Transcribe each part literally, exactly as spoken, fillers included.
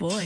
boy.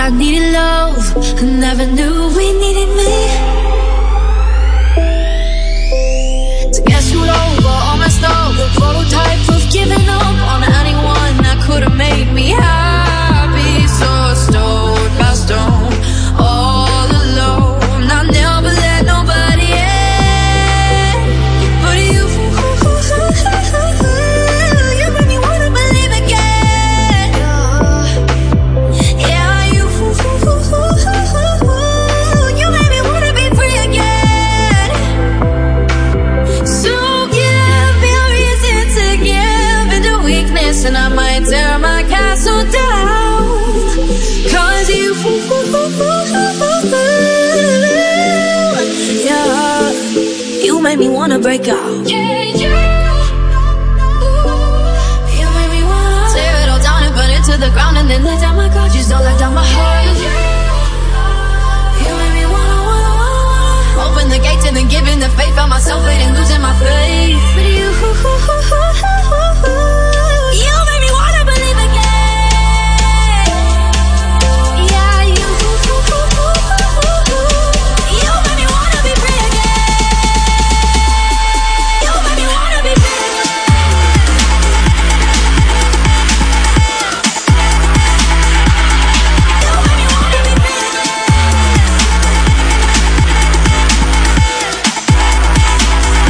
needed love, never knew we needed me. To get screwed over, all messed up, the prototype of giving up on anyone that could have made me happy. So stone by stone, all alone, I never let nobody in but you. You made me wanna believe again. Yeah, you. You made me wanna be free again. So give me a reason to give into weakness, and I might tear my castle down. Cause you, yeah, you made me wanna break out. Yeah, yeah. You made me wanna tear it all down and burn it to the ground, and then let down my guard. You stole, let down my heart. You made me wanna, wanna, wanna open the gates and then giving the faith. Found myself waiting, losing my faith. But you, you made me wanna believe again. Yeah, you, you made me wanna be free again. You made me wanna be free again. You made me wanna be free again.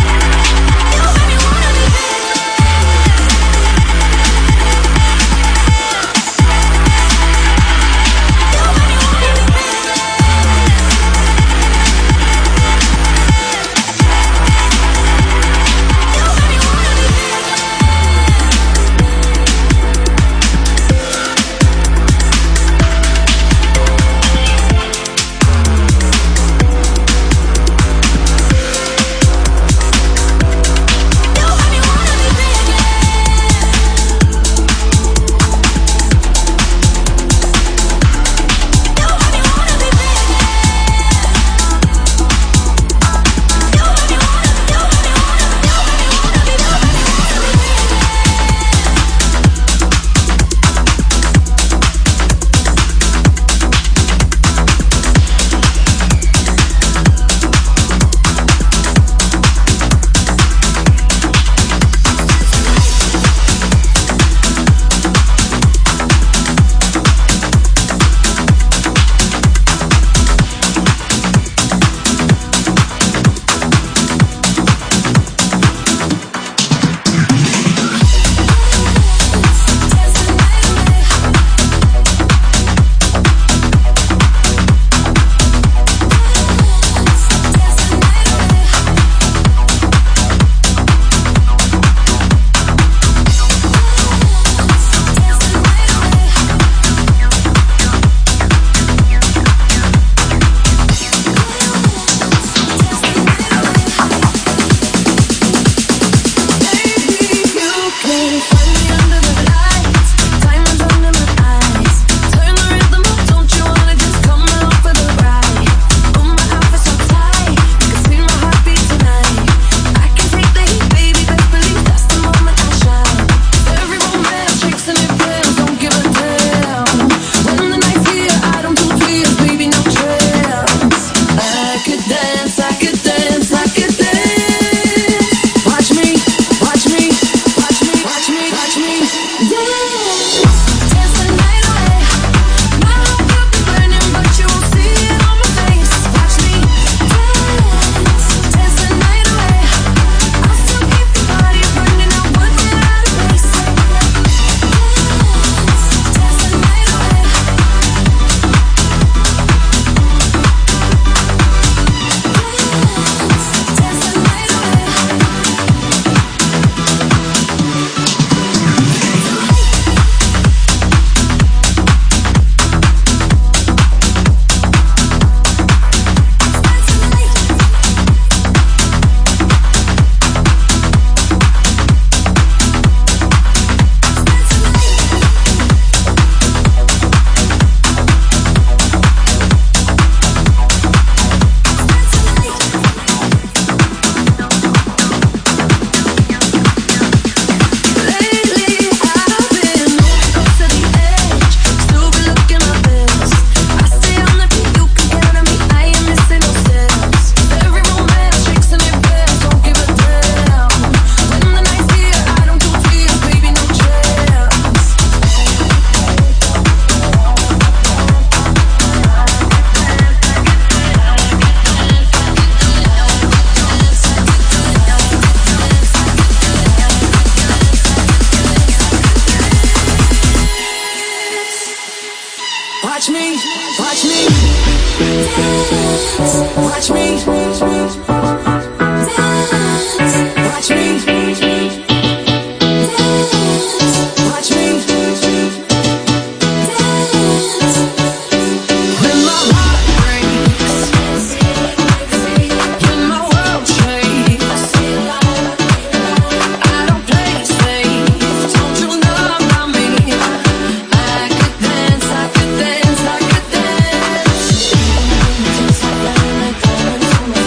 Watch me dance. Watch me dance. Watch me dance. When my heart breaks, when my world shakes, I don't play it safe. Don't you know about me? I could dance, I could dance, I could dance.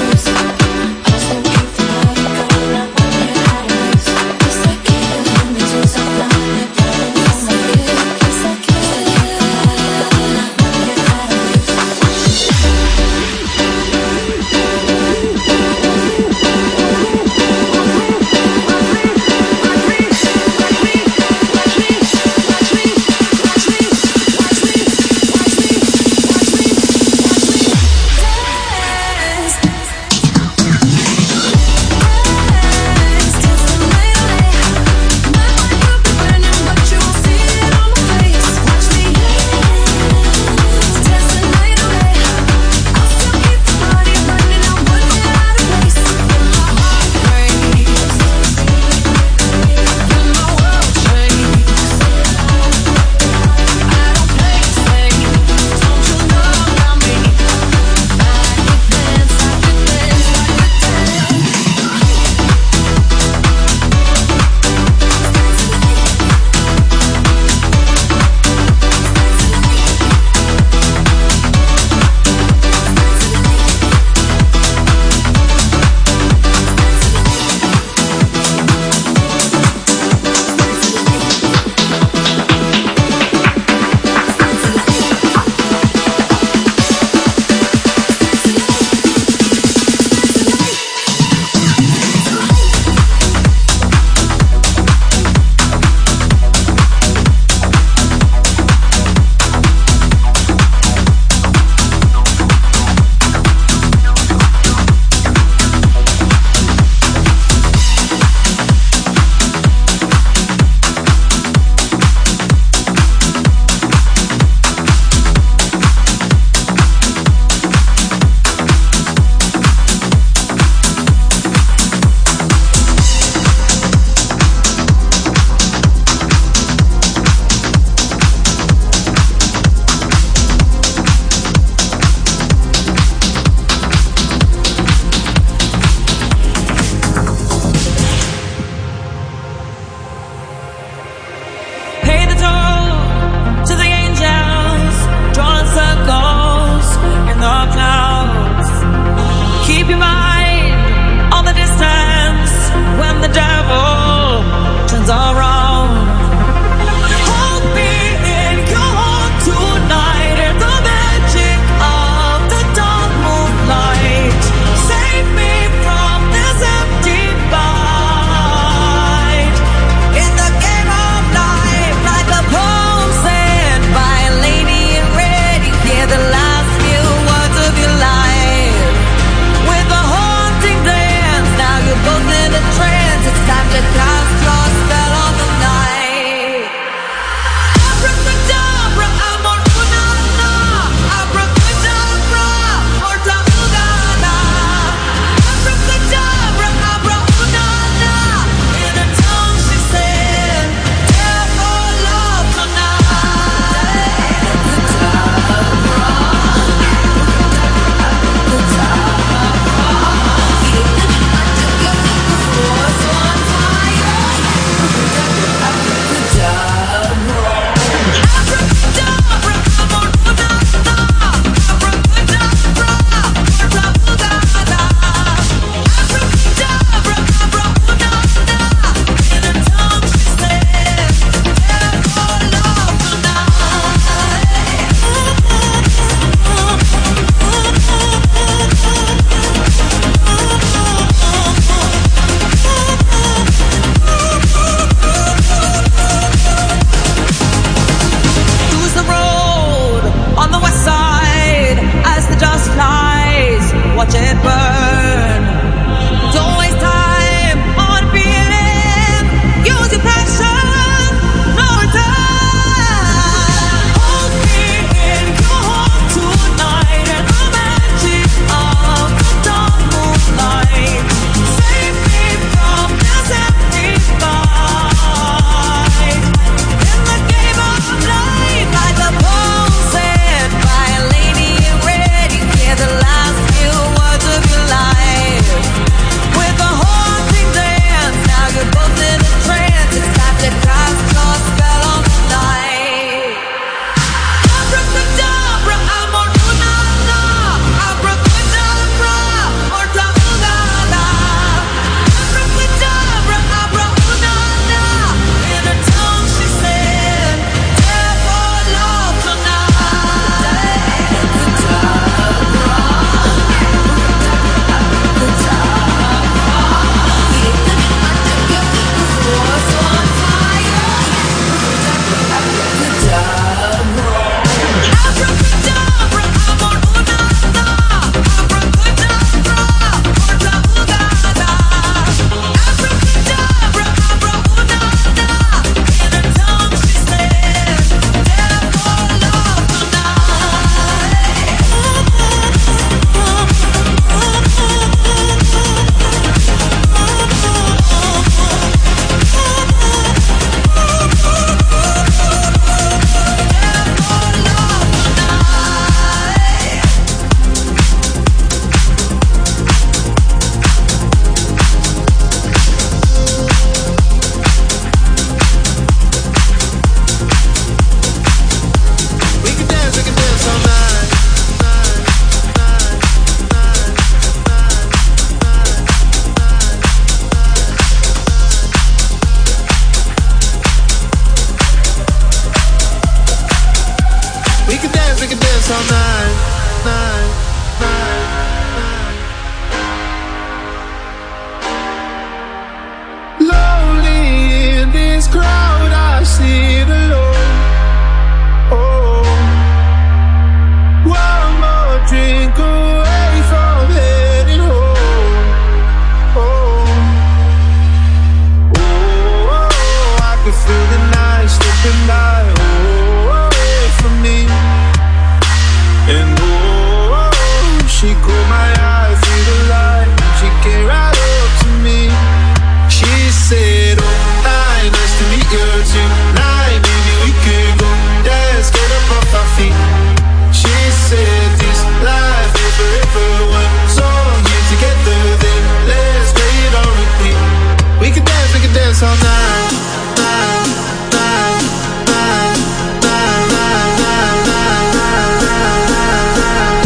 all night, night, night, night, night, night, night, night, night.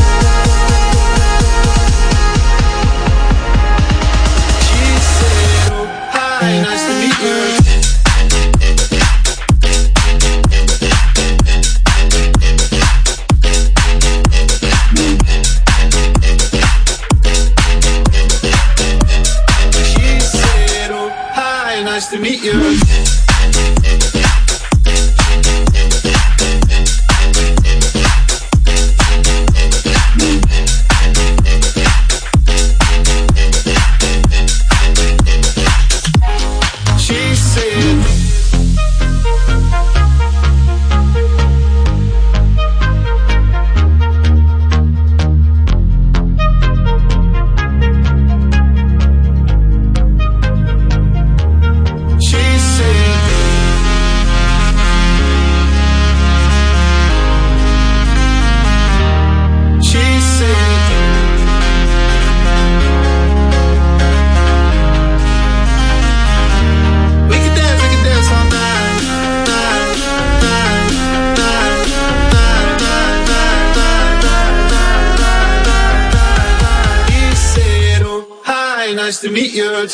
She said, oh, hi, nice to meet you. Nice to meet you. She said, nice to meet you.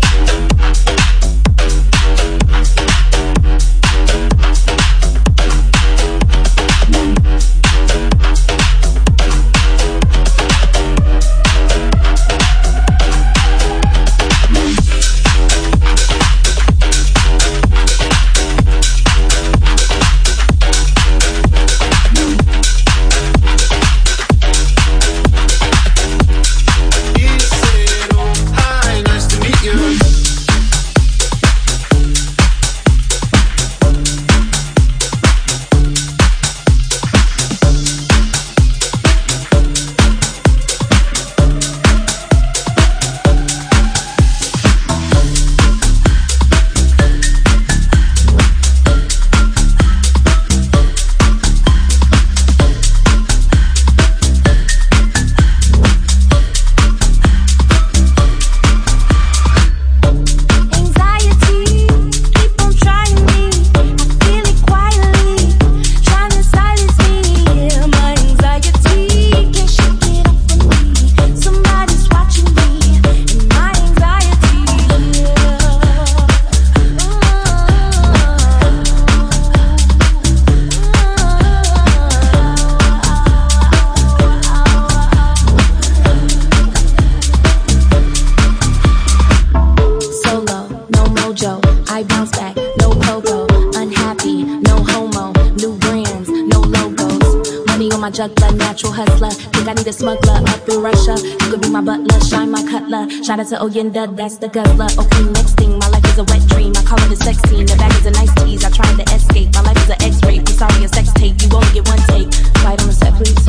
Juggler, natural hustler. Think I need a smuggler up in Russia. You could be my butler, shine my cutler. Shout out to Oyenda, that's the guzzler. Okay, next thing, my life is a wet dream. I call it a sex scene. The bag is a nice tease. I tried to escape. My life is an X-ray. I'm sorry, a sex tape. You only get one take. Fight on the set, please.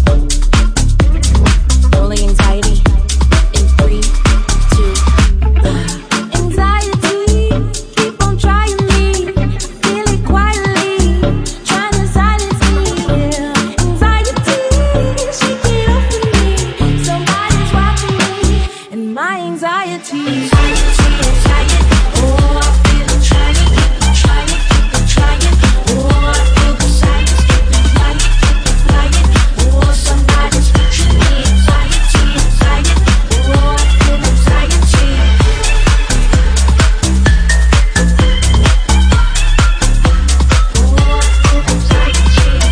Rolling anxiety. In three, two, one. Anxiety, keep on trying me. Feel it quietly, trying to silence me. Yeah. Anxiety, anxiety, oh, I feel it trying, keep on trying, keep on trying, oh, I feel the silence, keep it flying, keep it flying, oh, somebody's watching me, anxiety, anxiety, oh, I feel anxiety. Oh, I feel anxiety.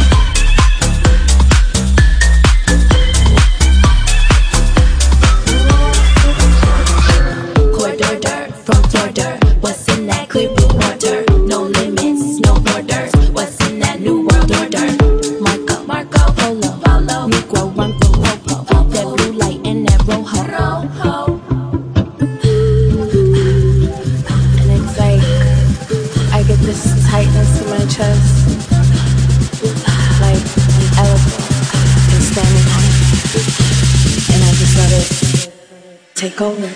From Florida, what's in that clear blue water? No limits, no borders. What's in that new world order? Marco, Marco, Polo, Polo, Negro, run through Popo. That blue light and that rojo. rojo. And it's like I get this tightness in my chest, like an elephant is standing on it, and I just let it take over.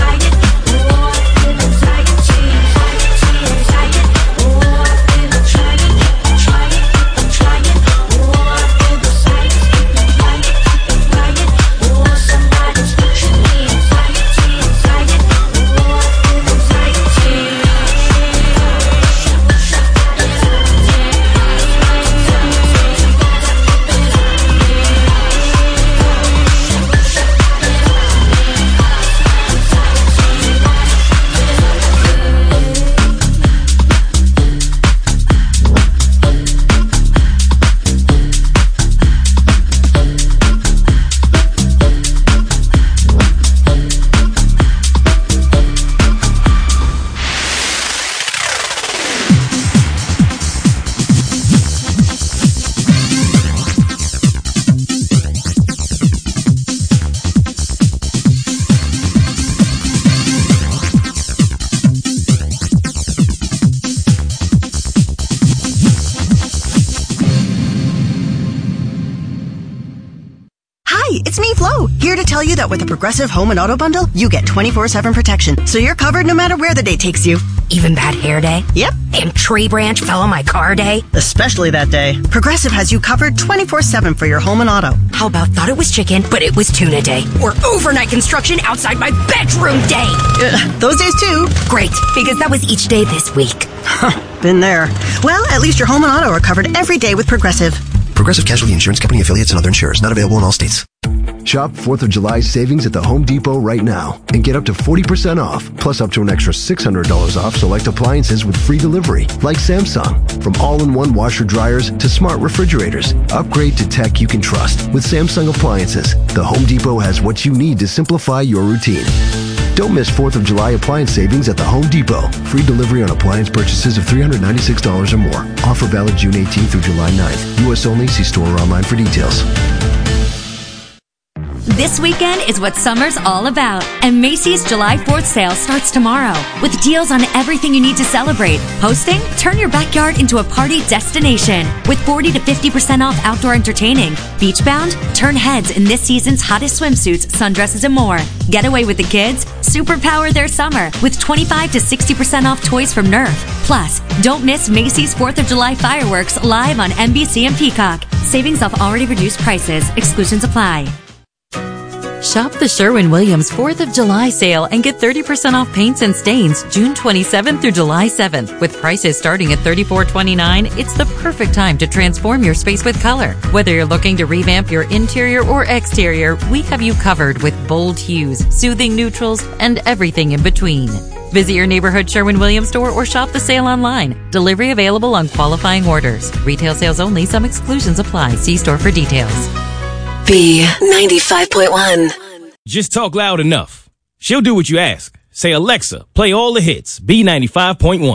Try Hello, here to tell you that with a Progressive Home and Auto Bundle, you get twenty-four seven protection, so you're covered no matter where the day takes you. Even bad hair day? Yep. And tree branch fell on my car day? Especially that day. Progressive has you covered twenty-four seven for your home and auto. How about thought it was chicken, but it was tuna day? Or overnight construction outside my bedroom day? Uh, those days too. Great, because that was each day this week. Been there. Well, at least your home and auto are covered every day with Progressive. Progressive Casualty Insurance Company, affiliates, and other insurers. Not available in all states. Shop fourth of July savings at the Home Depot right now and get up to forty percent off, plus up to an extra six hundred dollars off select appliances with free delivery, like Samsung. From all-in-one washer dryers to smart refrigerators, upgrade to tech you can trust with Samsung appliances. The Home Depot has what you need to simplify your routine. Don't miss fourth of July appliance savings at the Home Depot. Free delivery on appliance purchases of three hundred ninety-six dollars or more. Offer valid June eighteenth through July ninth. U S only. See store or online for details. This weekend is what summer's all about, and Macy's July fourth sale starts tomorrow with deals on everything you need to celebrate. Hosting? Turn your backyard into a party destination with forty to fifty percent off outdoor entertaining. Beachbound? Turn heads in this season's hottest swimsuits, sundresses, and more. Get away with the kids? Superpower their summer with twenty-five to sixty percent off toys from Nerf. Plus, don't miss Macy's fourth of July fireworks live on N B C and Peacock. Savings off already reduced prices. Exclusions apply. Shop the Sherwin-Williams fourth of July sale and get thirty percent off paints and stains June twenty-seventh through July seventh. With prices starting at thirty-four twenty-nine, it's the perfect time to transform your space with color. Whether you're looking to revamp your interior or exterior, we have you covered with bold hues, soothing neutrals, and everything in between. Visit your neighborhood Sherwin-Williams store or shop the sale online. Delivery available on qualifying orders. Retail sales only. Some exclusions apply. See store for details. B ninety-five point one. Just talk loud enough. She'll do what you ask. Say, Alexa, play all the hits. B ninety-five point one.